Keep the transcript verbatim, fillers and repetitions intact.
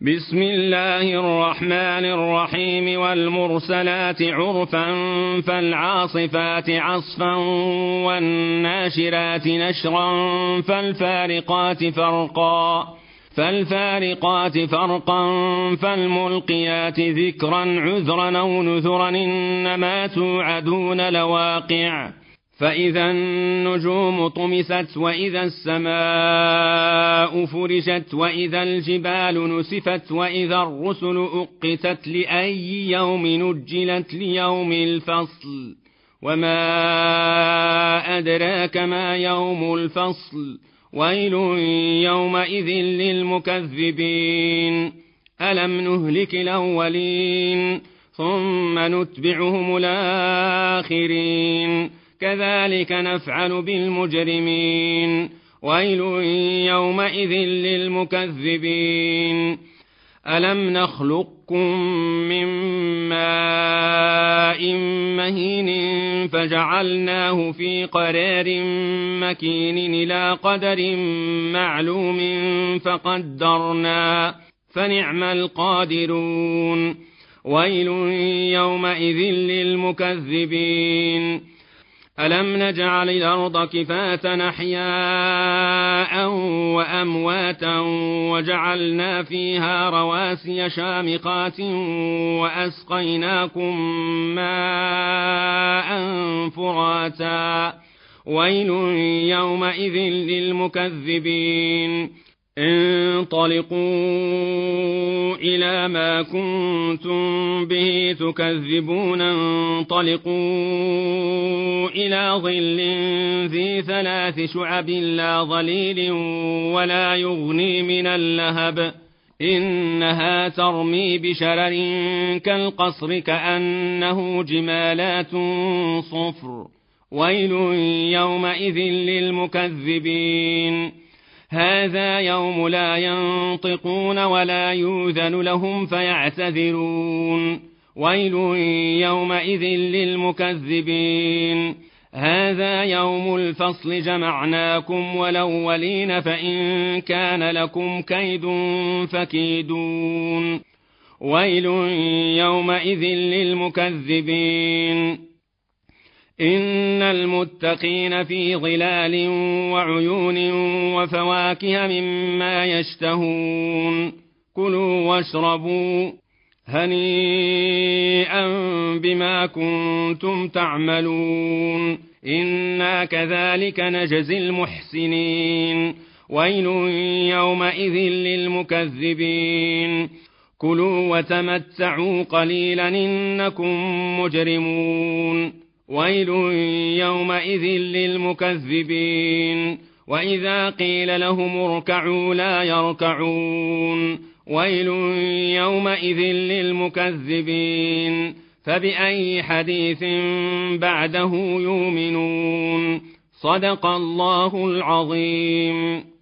بسم الله الرحمن الرحيم والمرسلات عرفا فالعاصفات عصفا والناشرات نشرا فالفارقات فرقا فالفارقات فرقا فالملقيات ذكرا عذرا أو نذرا إنما توعدون لواقع فإذا النجوم طمست وإذا السماء فرجت وإذا الجبال نسفت وإذا الرسل أقتت لأي يوم نجلت ليوم الفصل وما أدراك ما يوم الفصل ويل يومئذ للمكذبين ألم نهلك الأولين ثم نتبعهم الآخرين كذلك نفعل بالمجرمين ويل يومئذ للمكذبين ألم نخلقكم من ماء مهين فجعلناه في قرار مكين إلى قدر معلوم فقدرنا فنعم القادرون ويل يومئذ للمكذبين ألم نجعل الأرض كفاة أحياء وأمواتا وجعلنا فيها رواسي شامخات وأسقيناكم ماء فراتا ويل يومئذ للمكذبين انطلقوا إلى ما كنتم به تكذبون انطلقوا إلى ظل ذي ثلاث شعب لا ظليل ولا يغني من اللهب إنها ترمي بشرر كالقصر كأنه جمالات صفر ويل يومئذ للمكذبين هذا يوم لا ينطقون ولا يؤذن لهم فيعتذرون ويل يومئذ للمكذبين هذا يوم الفصل جمعناكم والأولين فإن كان لكم كيد فكيدون ويل يومئذ للمكذبين إن المتقين في ظلال وعيون وفواكه مما يشتهون كلوا واشربوا هنيئا بما كنتم تعملون إنا كذلك نجزي المحسنين ويل يومئذ للمكذبين كلوا وتمتعوا قليلا إنكم مجرمون ويل يومئذ للمكذبين وإذا قيل لهم اركعوا لا يركعون ويل يومئذ للمكذبين فبأي حديث بعده يؤمنون صدق الله العظيم.